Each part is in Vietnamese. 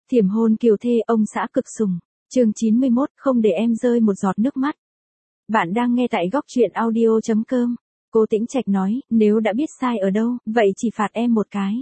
Thiểm hôn kiều thê ông xã cực sủng. Chương 91, không để em rơi một giọt nước mắt. Bạn đang nghe tại góc truyện audio.com. Cô Tĩnh Trạch nói, nếu đã biết sai ở đâu, vậy chỉ phạt em một cái.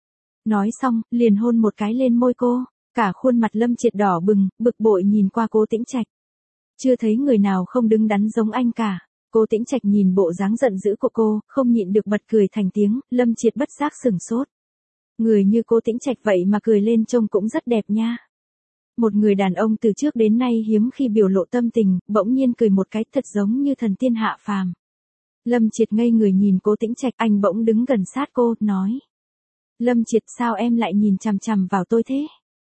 Nói xong, liền hôn một cái lên môi cô. Cả khuôn mặt Lâm Triệt đỏ bừng, bực bội nhìn qua cô Tĩnh Trạch. Chưa thấy người nào không đứng đắn giống anh cả. Cô Tĩnh Trạch nhìn bộ dáng giận dữ của cô, không nhịn được bật cười thành tiếng. Lâm Triệt bất giác sửng sốt. Người như cô Tĩnh Trạch vậy mà cười lên trông cũng rất đẹp nha. Một người đàn ông từ trước đến nay hiếm khi biểu lộ tâm tình, bỗng nhiên cười một cái thật giống như thần tiên hạ phàm. Lâm Triệt ngây người nhìn cô Tĩnh Trạch, anh bỗng đứng gần sát cô, nói. Lâm Triệt, sao em lại nhìn chằm chằm vào tôi thế?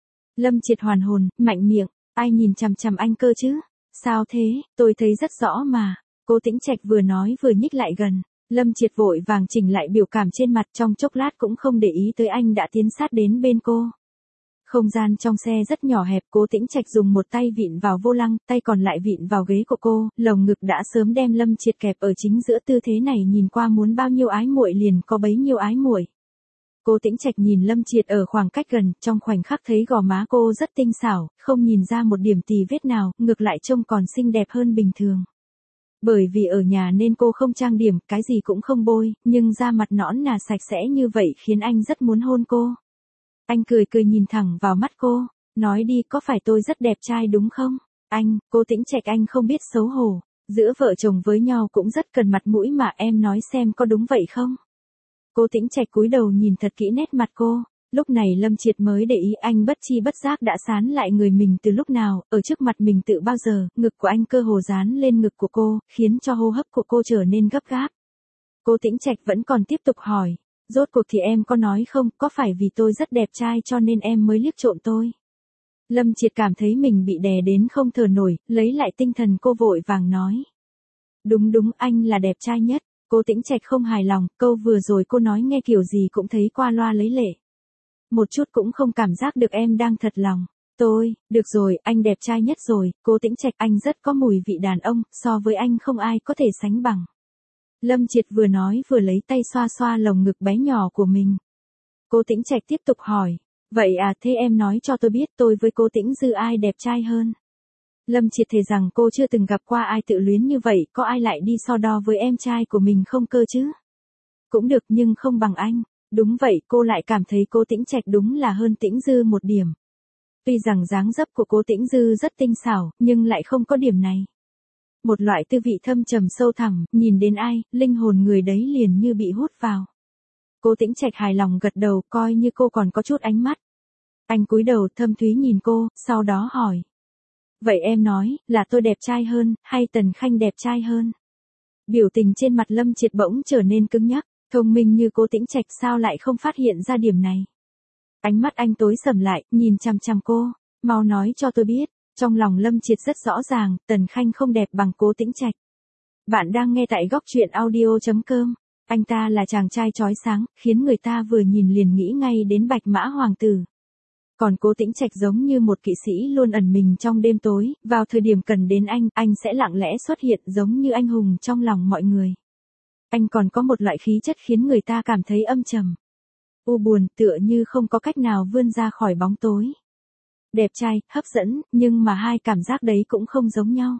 Lâm Triệt hoàn hồn, mạnh miệng, ai nhìn chằm chằm anh cơ chứ? Sao thế, tôi thấy rất rõ mà. Cô Tĩnh Trạch vừa nói vừa nhích lại gần. Lâm Triệt vội vàng chỉnh lại biểu cảm trên mặt, trong chốc lát cũng không để ý tới anh đã tiến sát đến bên cô. Không gian trong xe rất nhỏ hẹp, cô Tĩnh Trạch dùng một tay vịn vào vô lăng, tay còn lại vịn vào ghế của cô, lồng ngực đã sớm đem Lâm Triệt kẹp ở chính giữa, tư thế này nhìn qua muốn bao nhiêu ái muội liền có bấy nhiêu ái muội. Cô Tĩnh Trạch nhìn Lâm Triệt ở khoảng cách gần, trong khoảnh khắc thấy gò má cô rất tinh xảo, không nhìn ra một điểm tì vết nào, ngược lại trông còn xinh đẹp hơn bình thường. Bởi vì ở nhà nên cô không trang điểm, cái gì cũng không bôi, nhưng da mặt nõn nà sạch sẽ như vậy khiến anh rất muốn hôn cô. Anh cười cười nhìn thẳng vào mắt cô, nói đi, có phải tôi rất đẹp trai đúng không? Anh, cô Tĩnh Trạch, anh không biết xấu hổ, giữa vợ chồng với nhau cũng rất cần mặt mũi mà, em nói xem có đúng vậy không? Cô Tĩnh Trạch cúi đầu nhìn thật kỹ nét mặt cô. Lúc này Lâm Triệt mới để ý anh bất chi bất giác đã dán lại người mình từ lúc nào, ở trước mặt mình tự bao giờ, ngực của anh cơ hồ dán lên ngực của cô, khiến cho hô hấp của cô trở nên gấp gáp. Cô Tĩnh Trạch vẫn còn tiếp tục hỏi, rốt cuộc thì em có nói không, có phải vì tôi rất đẹp trai cho nên em mới liếc trộm tôi? Lâm Triệt cảm thấy mình bị đè đến không thở nổi, lấy lại tinh thần cô vội vàng nói. Đúng đúng, anh là đẹp trai nhất. Cô Tĩnh Trạch không hài lòng, câu vừa rồi cô nói nghe kiểu gì cũng thấy qua loa lấy lệ. Một chút cũng không cảm giác được em đang thật lòng. Được rồi, anh đẹp trai nhất rồi, cô Tĩnh Trạch, anh rất có mùi vị đàn ông, so với anh không ai có thể sánh bằng. Lâm Triệt vừa nói vừa lấy tay xoa xoa lồng ngực bé nhỏ của mình. Cô Tĩnh Trạch tiếp tục hỏi, vậy à, thế em nói cho tôi biết tôi với cô Tĩnh Dư ai đẹp trai hơn? Lâm Triệt thề rằng cô chưa từng gặp qua ai tự luyến như vậy, có ai lại đi so đo với em trai của mình không cơ chứ? Cũng được nhưng không bằng anh. Đúng vậy, cô lại cảm thấy cô Tĩnh Trạch đúng là hơn Tĩnh Dư một điểm. Tuy rằng dáng dấp của cô Tĩnh Dư rất tinh xảo, nhưng lại không có điểm này. Một loại tư vị thâm trầm sâu thẳm, nhìn đến ai, linh hồn người đấy liền như bị hút vào. Cô Tĩnh Trạch hài lòng gật đầu, coi như cô còn có chút ánh mắt. Anh cúi đầu thâm thúy nhìn cô, sau đó hỏi. Vậy em nói, là tôi đẹp trai hơn, hay Tần Khanh đẹp trai hơn? Biểu tình trên mặt Lâm Triệt bỗng trở nên cứng nhắc, thông minh như cô Tĩnh Trạch sao lại không phát hiện ra điểm này? Ánh mắt anh tối sầm lại, nhìn chằm chằm cô, mau nói cho tôi biết. Trong lòng Lâm Triệt rất rõ ràng, Tần Khanh không đẹp bằng cô Tĩnh Trạch. Bạn đang nghe tại góc truyện audio.com. Anh ta là chàng trai chói sáng, khiến người ta vừa nhìn liền nghĩ ngay đến Bạch Mã Hoàng tử. Còn cô Tĩnh Trạch giống như một kỵ sĩ luôn ẩn mình trong đêm tối, vào thời điểm cần đến anh sẽ lặng lẽ xuất hiện giống như anh hùng trong lòng mọi người. Anh còn có một loại khí chất khiến người ta cảm thấy âm trầm, u buồn, tựa như không có cách nào vươn ra khỏi bóng tối. Đẹp trai, hấp dẫn, nhưng mà hai cảm giác đấy cũng không giống nhau.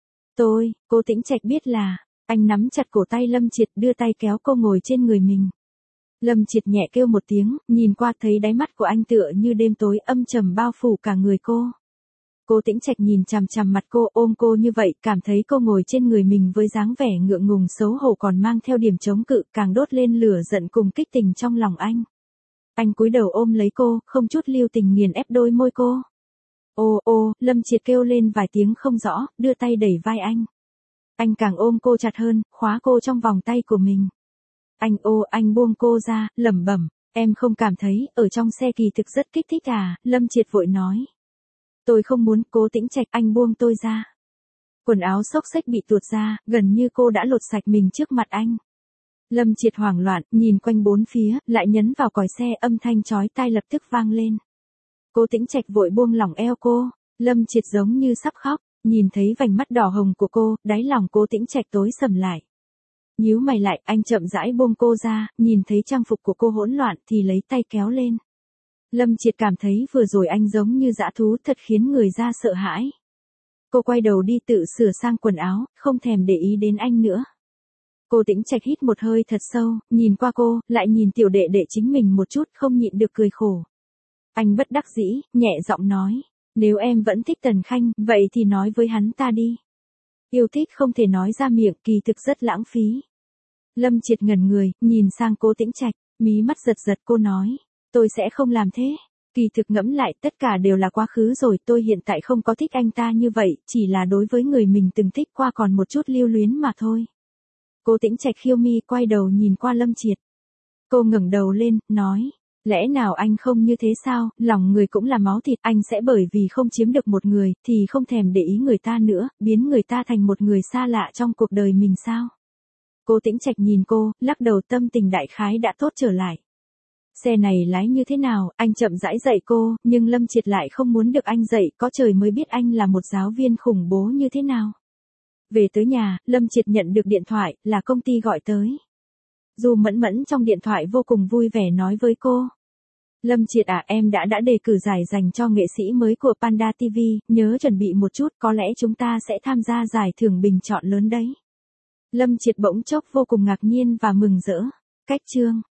Cô Tĩnh Trạch biết là, anh nắm chặt cổ tay Lâm Triệt, đưa tay kéo cô ngồi trên người mình. Lâm Triệt nhẹ kêu một tiếng, nhìn qua thấy đáy mắt của anh tựa như đêm tối âm trầm bao phủ cả người cô. Cô Tĩnh Trạch nhìn chằm chằm mặt cô, ôm cô như vậy, cảm thấy cô ngồi trên người mình với dáng vẻ ngượng ngùng xấu hổ còn mang theo điểm chống cự, càng đốt lên lửa giận cùng kích tình trong lòng anh. Anh cúi đầu ôm lấy cô, không chút lưu tình nghiền ép đôi môi cô. Ô, Lâm Triệt kêu lên vài tiếng không rõ, đưa tay đẩy vai anh. Anh càng ôm cô chặt hơn, khóa cô trong vòng tay của mình. Anh buông cô ra, lẩm bẩm, em không cảm thấy, ở trong xe kỳ thực rất kích thích à, Lâm Triệt vội nói. Tôi không muốn, cô Tĩnh Trạch, anh buông tôi ra. Quần áo xốc xếch bị tuột ra, gần như cô đã lột sạch mình trước mặt anh. Lâm Triệt hoảng loạn, nhìn quanh bốn phía, lại nhấn vào còi xe, âm thanh chói tai lập tức vang lên. Cô Tĩnh Trạch vội buông lỏng eo cô, Lâm Triệt giống như sắp khóc, nhìn thấy vành mắt đỏ hồng của cô, đáy lòng cô Tĩnh Trạch tối sầm lại. Nhíu mày lại, anh chậm rãi buông cô ra, nhìn thấy trang phục của cô hỗn loạn thì lấy tay kéo lên. Lâm Triệt cảm thấy vừa rồi anh giống như dã thú, thật khiến người ra sợ hãi. Cô quay đầu đi tự sửa sang quần áo, không thèm để ý đến anh nữa. Cô Tĩnh Trạch hít một hơi thật sâu, nhìn qua cô, lại nhìn tiểu đệ đệ chính mình một chút, không nhịn được cười khổ. Anh bất đắc dĩ, nhẹ giọng nói, nếu em vẫn thích Tần Khanh, vậy thì nói với hắn ta đi. Yêu thích không thể nói ra miệng, kỳ thực rất lãng phí. Lâm Triệt ngẩn người, nhìn sang cô Tĩnh Trạch, mí mắt giật giật, cô nói, tôi sẽ không làm thế. Kỳ thực ngẫm lại, tất cả đều là quá khứ rồi, tôi hiện tại không có thích anh ta như vậy, chỉ là đối với người mình từng thích qua còn một chút lưu luyến mà thôi. Cô Tĩnh Trạch khiêu mi, quay đầu nhìn qua Lâm Triệt. Cô ngẩng đầu lên, nói, lẽ nào anh không như thế sao, lòng người cũng là máu thịt, anh sẽ bởi vì không chiếm được một người, thì không thèm để ý người ta nữa, biến người ta thành một người xa lạ trong cuộc đời mình sao? Cô Tĩnh Trạch nhìn cô, lắc đầu, tâm tình đại khái đã tốt trở lại. Xe này lái như thế nào, anh chậm rãi dạy cô, nhưng Lâm Triệt lại không muốn được anh dạy, có trời mới biết anh là một giáo viên khủng bố như thế nào. Về tới nhà, Lâm Triệt nhận được điện thoại, là công ty gọi tới. Du Mẫn Mẫn trong điện thoại vô cùng vui vẻ nói với cô. Lâm Triệt à, em đã đề cử giải dành cho nghệ sĩ mới của Panda TV, nhớ chuẩn bị một chút, có lẽ chúng ta sẽ tham gia giải thưởng bình chọn lớn đấy. Lâm Triệt bỗng chốc vô cùng ngạc nhiên và mừng rỡ. Cách chương